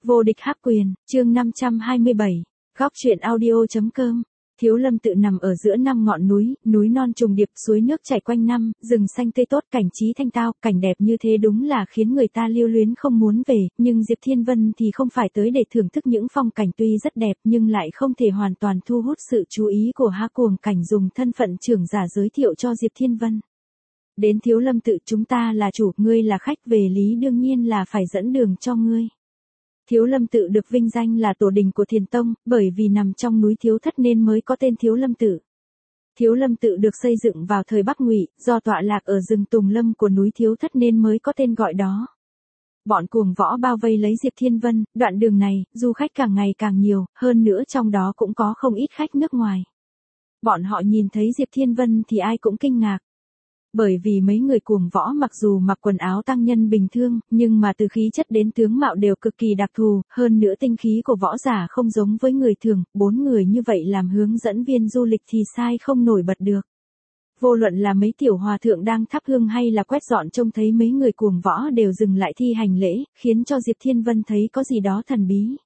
Vô địch hắc quyền, chương 527, góc truyện audio.com. Thiếu Lâm tự nằm ở giữa năm ngọn núi, núi non trùng điệp, suối nước chảy quanh năm, rừng xanh tươi tốt, cảnh trí thanh tao, cảnh đẹp như thế đúng là khiến người ta lưu luyến không muốn về, nhưng Diệp Thiên Vân thì không phải tới để thưởng thức những phong cảnh tuy rất đẹp nhưng lại không thể hoàn toàn thu hút sự chú ý của Há Cuồng Cảnh dùng thân phận trưởng giả giới thiệu cho Diệp Thiên Vân. Đến Thiếu Lâm tự chúng ta là chủ, ngươi là khách, về lý đương nhiên là phải dẫn đường cho ngươi. Thiếu Lâm tự được vinh danh là tổ đình của Thiền Tông, bởi vì nằm trong núi Thiếu Thất nên mới có tên Thiếu Lâm tự. Thiếu Lâm tự được xây dựng vào thời Bắc Ngụy, do tọa lạc ở rừng Tùng Lâm của núi Thiếu Thất nên mới có tên gọi đó. Bọn cuồng võ bao vây lấy Diệp Thiên Vân, đoạn đường này, du khách càng ngày càng nhiều, hơn nữa trong đó cũng có không ít khách nước ngoài. Bọn họ nhìn thấy Diệp Thiên Vân thì ai cũng kinh ngạc. Bởi vì mấy người cuồng võ mặc dù mặc quần áo tăng nhân bình thường, nhưng mà từ khí chất đến tướng mạo đều cực kỳ đặc thù, hơn nữa tinh khí của võ giả không giống với người thường, 4 người như vậy làm hướng dẫn viên du lịch thì sai không nổi bật được. Vô luận là mấy tiểu hòa thượng đang thắp hương hay là quét dọn trông thấy mấy người cuồng võ đều dừng lại thi hành lễ, khiến cho Diệp Thiên Vân thấy có gì đó thần bí.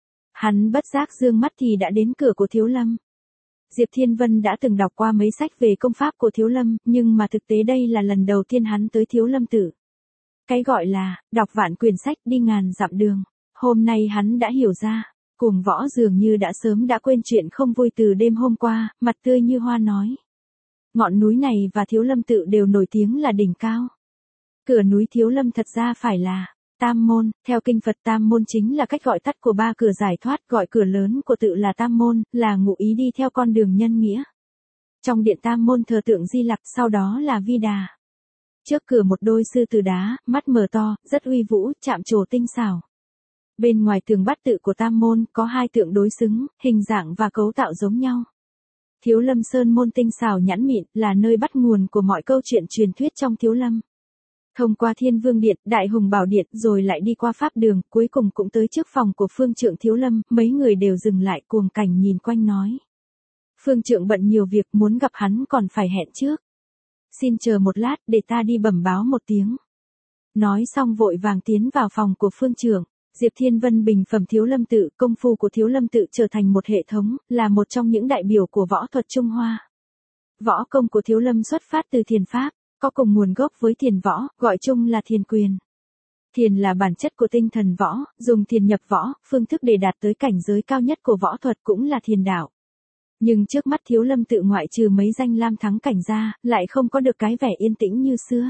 Hắn bất giác dương mắt thì đã đến cửa của Thiếu Lâm. Diệp Thiên Vân đã từng đọc qua mấy sách về công pháp của Thiếu Lâm, nhưng mà thực tế đây là lần đầu tiên hắn tới Thiếu Lâm tự. Cái gọi là, đọc vạn quyển sách đi ngàn dặm đường. Hôm nay hắn đã hiểu ra, cuồng võ dường như đã sớm đã quên chuyện không vui từ đêm hôm qua, mặt tươi như hoa nói. Ngọn núi này và Thiếu Lâm tự đều nổi tiếng là đỉnh cao. Cửa núi Thiếu Lâm thật ra phải là Tam môn, theo kinh Phật Tam môn chính là cách gọi tắt của 3 cửa giải thoát, gọi cửa lớn của tự là Tam môn, là ngụ ý đi theo con đường nhân nghĩa. Trong điện Tam môn thờ tượng Di Lặc, sau đó là Vi Đà. Trước cửa một đôi sư tử đá, mắt mở to, rất uy vũ, chạm trổ tinh xảo. Bên ngoài tường bát tự của Tam môn có 2 tượng đối xứng, hình dạng và cấu tạo giống nhau. Thiếu Lâm Sơn môn tinh xảo nhẵn mịn, là nơi bắt nguồn của mọi câu chuyện truyền thuyết trong Thiếu Lâm. Thông qua Thiên Vương Điện, Đại Hùng Bảo Điện rồi lại đi qua Pháp Đường, cuối cùng cũng tới trước phòng của Phương Trượng Thiếu Lâm, mấy người đều dừng lại Cuồng Cảnh nhìn quanh nói. Phương Trượng bận nhiều việc, muốn gặp hắn còn phải hẹn trước. Xin chờ một lát để ta đi bẩm báo một tiếng. Nói xong vội vàng tiến vào phòng của Phương Trượng. Diệp Thiên Vân bình phẩm Thiếu Lâm tự, công phu của Thiếu Lâm tự trở thành một hệ thống, là một trong những đại biểu của võ thuật Trung Hoa. Võ công của Thiếu Lâm xuất phát từ thiền pháp. Có cùng nguồn gốc với thiền võ, gọi chung là thiền quyền. Thiền là bản chất của tinh thần võ, dùng thiền nhập võ, phương thức để đạt tới cảnh giới cao nhất của võ thuật cũng là thiền đạo. Nhưng trước mắt Thiếu Lâm tự ngoại trừ mấy danh lam thắng cảnh ra, lại không có được cái vẻ yên tĩnh như xưa.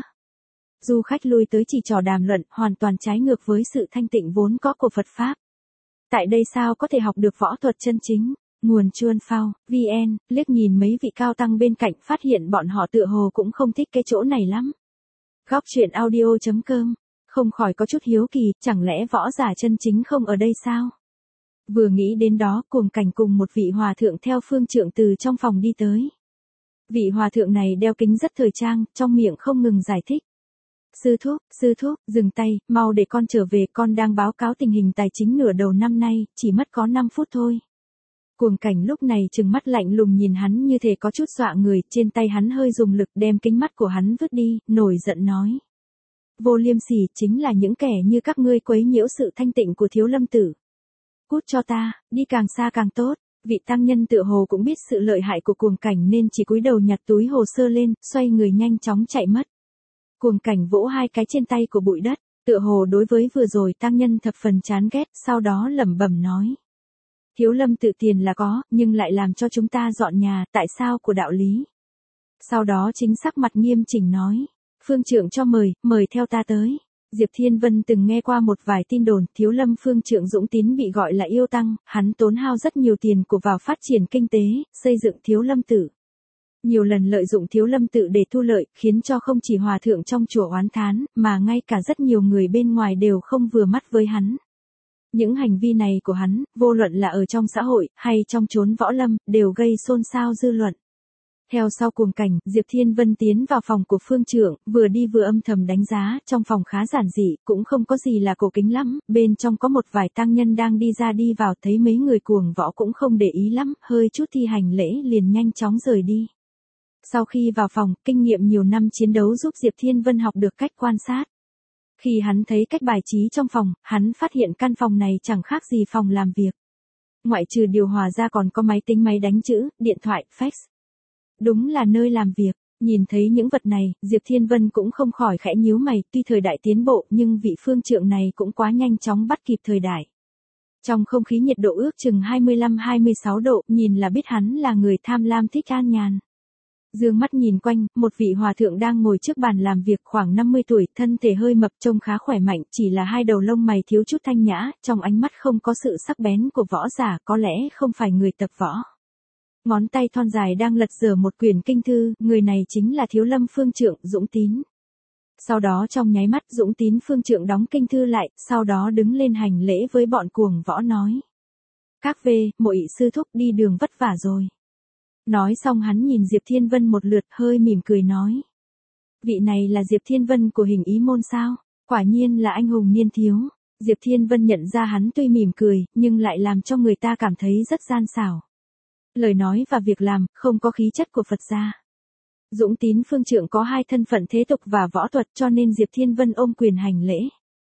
Du khách lui tới chỉ trò đàm luận, hoàn toàn trái ngược với sự thanh tịnh vốn có của Phật Pháp. Tại đây sao có thể học được võ thuật chân chính? Nguồn Chuan Phao, VN, liếc nhìn mấy vị cao tăng bên cạnh phát hiện bọn họ tựa hồ cũng không thích cái chỗ này lắm. Góc truyện audio.com, không khỏi có chút hiếu kỳ, chẳng lẽ võ giả chân chính không ở đây sao? Vừa nghĩ đến đó, Cuồng Cảnh cùng một vị hòa thượng theo Phương Trượng từ trong phòng đi tới. Vị hòa thượng này đeo kính rất thời trang, trong miệng không ngừng giải thích. Sư thúc, dừng tay, mau để con trở về, con đang báo cáo tình hình tài chính nửa đầu năm nay, chỉ mất có 5 phút thôi. Cuồng Cảnh lúc này trừng mắt lạnh lùng nhìn hắn như thể có chút dọa người, trên tay hắn hơi dùng lực đem kính mắt của hắn vứt đi, nổi giận nói. Vô liêm sỉ, chính là những kẻ như các ngươi quấy nhiễu sự thanh tịnh của Thiếu Lâm tử. Cút cho ta, đi càng xa càng tốt. Vị tăng nhân tựa hồ cũng biết sự lợi hại của Cuồng Cảnh nên chỉ cúi đầu nhặt túi hồ sơ lên, xoay người nhanh chóng chạy mất. Cuồng Cảnh vỗ 2 cái trên tay của bụi đất, tựa hồ đối với vừa rồi tăng nhân thập phần chán ghét, sau đó lẩm bẩm nói. Thiếu Lâm tự tiền là có, nhưng lại làm cho chúng ta dọn nhà, tại sao của đạo lý? Sau đó chính sắc mặt nghiêm chỉnh nói. Phương Trượng cho mời theo ta tới. Diệp Thiên Vân từng nghe qua một vài tin đồn, Thiếu Lâm Phương Trượng Dũng Tín bị gọi là yêu tăng, hắn tốn hao rất nhiều tiền của vào phát triển kinh tế, xây dựng Thiếu Lâm tự. Nhiều lần lợi dụng Thiếu Lâm tự để thu lợi, khiến cho không chỉ hòa thượng trong chùa oán thán, mà ngay cả rất nhiều người bên ngoài đều không vừa mắt với hắn. Những hành vi này của hắn, vô luận là ở trong xã hội, hay trong chốn võ lâm, đều gây xôn xao dư luận. Theo sau Cuồng Cảnh, Diệp Thiên Vân tiến vào phòng của Phương Trượng, vừa đi vừa âm thầm đánh giá, trong phòng khá giản dị, cũng không có gì là cổ kính lắm, bên trong có một vài tăng nhân đang đi ra đi vào, thấy mấy người cuồng võ cũng không để ý lắm, hơi chút thi hành lễ liền nhanh chóng rời đi. Sau khi vào phòng, kinh nghiệm nhiều năm chiến đấu giúp Diệp Thiên Vân học được cách quan sát. Khi hắn thấy cách bài trí trong phòng, hắn phát hiện căn phòng này chẳng khác gì phòng làm việc. Ngoại trừ điều hòa ra còn có máy tính, máy đánh chữ, điện thoại, fax. Đúng là nơi làm việc. Nhìn thấy những vật này, Diệp Thiên Vân cũng không khỏi khẽ nhíu mày, tuy thời đại tiến bộ nhưng vị phương trượng này cũng quá nhanh chóng bắt kịp thời đại. Trong không khí nhiệt độ ước chừng 25-26 độ, nhìn là biết hắn là người tham lam thích an nhàn. Dương mắt nhìn quanh, một vị hòa thượng đang ngồi trước bàn làm việc khoảng 50 tuổi, thân thể hơi mập trông khá khỏe mạnh, chỉ là hai đầu lông mày thiếu chút thanh nhã, trong ánh mắt không có sự sắc bén của võ giả, có lẽ không phải người tập võ. Ngón tay thon dài đang lật dở một quyển kinh thư, người này chính là Thiếu Lâm Phương Trượng, Dũng Tín. Sau đó trong nháy mắt Dũng Tín Phương Trượng đóng kinh thư lại, sau đó đứng lên hành lễ với bọn cuồng võ nói. Các muội sư thúc đi đường vất vả rồi. Nói xong hắn nhìn Diệp Thiên Vân một lượt hơi mỉm cười nói. Vị này là Diệp Thiên Vân của Hình Ý Môn sao? Quả nhiên là anh hùng niên thiếu. Diệp Thiên Vân nhận ra hắn tuy mỉm cười, nhưng lại làm cho người ta cảm thấy rất gian xảo. Lời nói và việc làm, không có khí chất của Phật gia. Dũng Tín Phương Trượng có hai thân phận thế tục và võ thuật cho nên Diệp Thiên Vân ôm quyền hành lễ.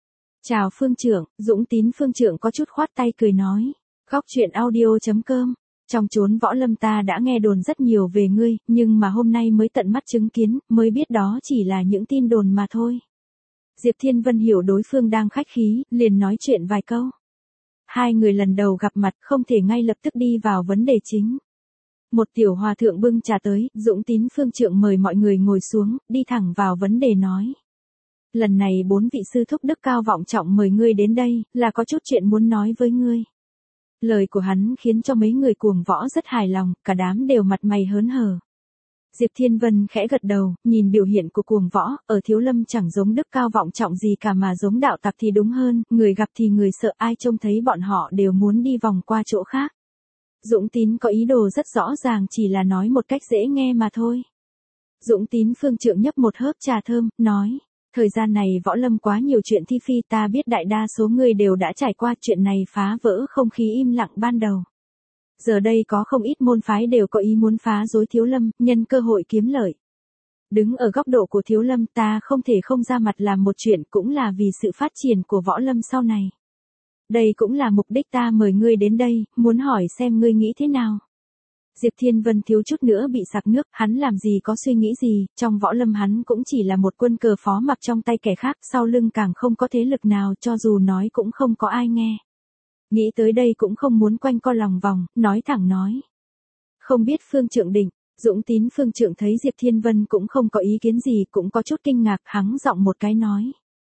Chào Phương Trượng, Dũng Tín Phương Trượng có chút khoát tay cười nói. Góc chuyện audio.com. Trong chốn võ lâm ta đã nghe đồn rất nhiều về ngươi, nhưng mà hôm nay mới tận mắt chứng kiến, mới biết đó chỉ là những tin đồn mà thôi. Diệp Thiên Vân hiểu đối phương đang khách khí, liền nói chuyện vài câu. Hai người lần đầu gặp mặt không thể ngay lập tức đi vào vấn đề chính. Một tiểu hòa thượng bưng trà tới, Dũng Tín Phương Trượng mời mọi người ngồi xuống, đi thẳng vào vấn đề nói. Lần này 4 vị sư thúc đức cao vọng trọng mời ngươi đến đây, là có chút chuyện muốn nói với ngươi. Lời của hắn khiến cho mấy người cuồng võ rất hài lòng, cả đám đều mặt mày hớn hở. Diệp Thiên Vân khẽ gật đầu, nhìn biểu hiện của cuồng võ, ở Thiếu Lâm chẳng giống đức cao vọng trọng gì cả mà giống đạo tặc thì đúng hơn, người gặp thì người sợ, ai trông thấy bọn họ đều muốn đi vòng qua chỗ khác. Dũng Tín có ý đồ rất rõ ràng, chỉ là nói một cách dễ nghe mà thôi. Dũng Tín Phương Trượng nhấp một hớp trà thơm, nói. Thời gian này võ lâm quá nhiều chuyện thi phi, ta biết đại đa số người đều đã trải qua chuyện này, phá vỡ không khí im lặng ban đầu. Giờ đây có không ít môn phái đều có ý muốn phá rối Thiếu Lâm, nhân cơ hội kiếm lợi. Đứng ở góc độ của Thiếu Lâm ta không thể không ra mặt làm một chuyện, cũng là vì sự phát triển của võ lâm sau này. Đây cũng là mục đích ta mời ngươi đến đây, muốn hỏi xem ngươi nghĩ thế nào. Diệp Thiên Vân thiếu chút nữa bị sặc nước, hắn làm gì có suy nghĩ gì, trong võ lâm hắn cũng chỉ là một quân cờ phó mặc trong tay kẻ khác, sau lưng càng không có thế lực nào, cho dù nói cũng không có ai nghe. Nghĩ tới đây cũng không muốn quanh co lòng vòng, nói thẳng nói. Không biết Phương Trượng định, Dũng Tín Phương Trượng thấy Diệp Thiên Vân cũng không có ý kiến gì, cũng có chút kinh ngạc, hắng giọng một cái nói.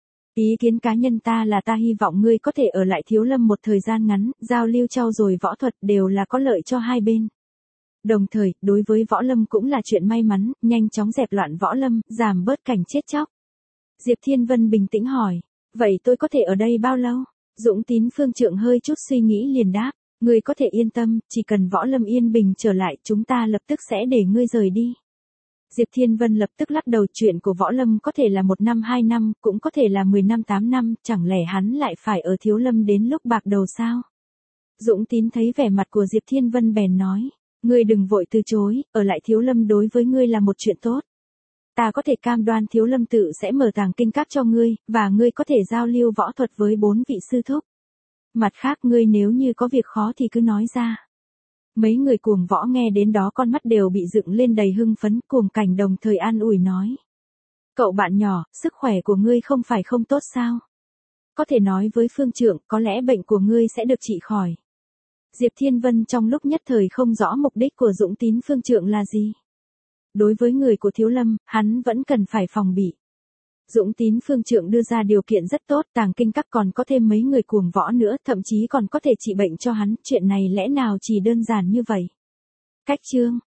Ý kiến cá nhân ta là ta hy vọng ngươi có thể ở lại Thiếu Lâm một thời gian ngắn, giao lưu trau dồi võ thuật đều là có lợi cho hai bên. Đồng thời, đối với võ lâm cũng là chuyện may mắn, nhanh chóng dẹp loạn võ lâm, giảm bớt cảnh chết chóc. Diệp Thiên Vân bình tĩnh hỏi, vậy tôi có thể ở đây bao lâu? Dũng Tín Phương Trượng hơi chút suy nghĩ liền đáp, ngươi có thể yên tâm, chỉ cần võ lâm yên bình trở lại, chúng ta lập tức sẽ để ngươi rời đi. Diệp Thiên Vân lập tức lắc đầu, chuyện của võ lâm có thể là 1 năm 2 năm, cũng có thể là 10 năm 8 năm, chẳng lẽ hắn lại phải ở Thiếu Lâm đến lúc bạc đầu sao? Dũng Tín thấy vẻ mặt của Diệp Thiên Vân bèn nói, ngươi đừng vội từ chối, ở lại Thiếu Lâm đối với ngươi là một chuyện tốt. Ta có thể cam đoan Thiếu Lâm tự sẽ mở tàng kinh các cho ngươi, và ngươi có thể giao lưu võ thuật với 4 vị sư thúc. Mặt khác ngươi nếu như có việc khó thì cứ nói ra. Mấy người cuồng võ nghe đến đó con mắt đều bị dựng lên đầy hưng phấn, Cuồng Cảnh đồng thời an ủi nói. Cậu bạn nhỏ, sức khỏe của ngươi không phải không tốt sao? Có thể nói với Phương Trượng, có lẽ bệnh của ngươi sẽ được trị khỏi. Diệp Thiên Vân trong lúc nhất thời không rõ mục đích của Dũng Tín Phương Trượng là gì. Đối với người của Thiếu Lâm, hắn vẫn cần phải phòng bị. Dũng Tín Phương Trượng đưa ra điều kiện rất tốt, tàng kinh các còn có thêm mấy người cuồng võ nữa, thậm chí còn có thể trị bệnh cho hắn, chuyện này lẽ nào chỉ đơn giản như vậy. Cách chương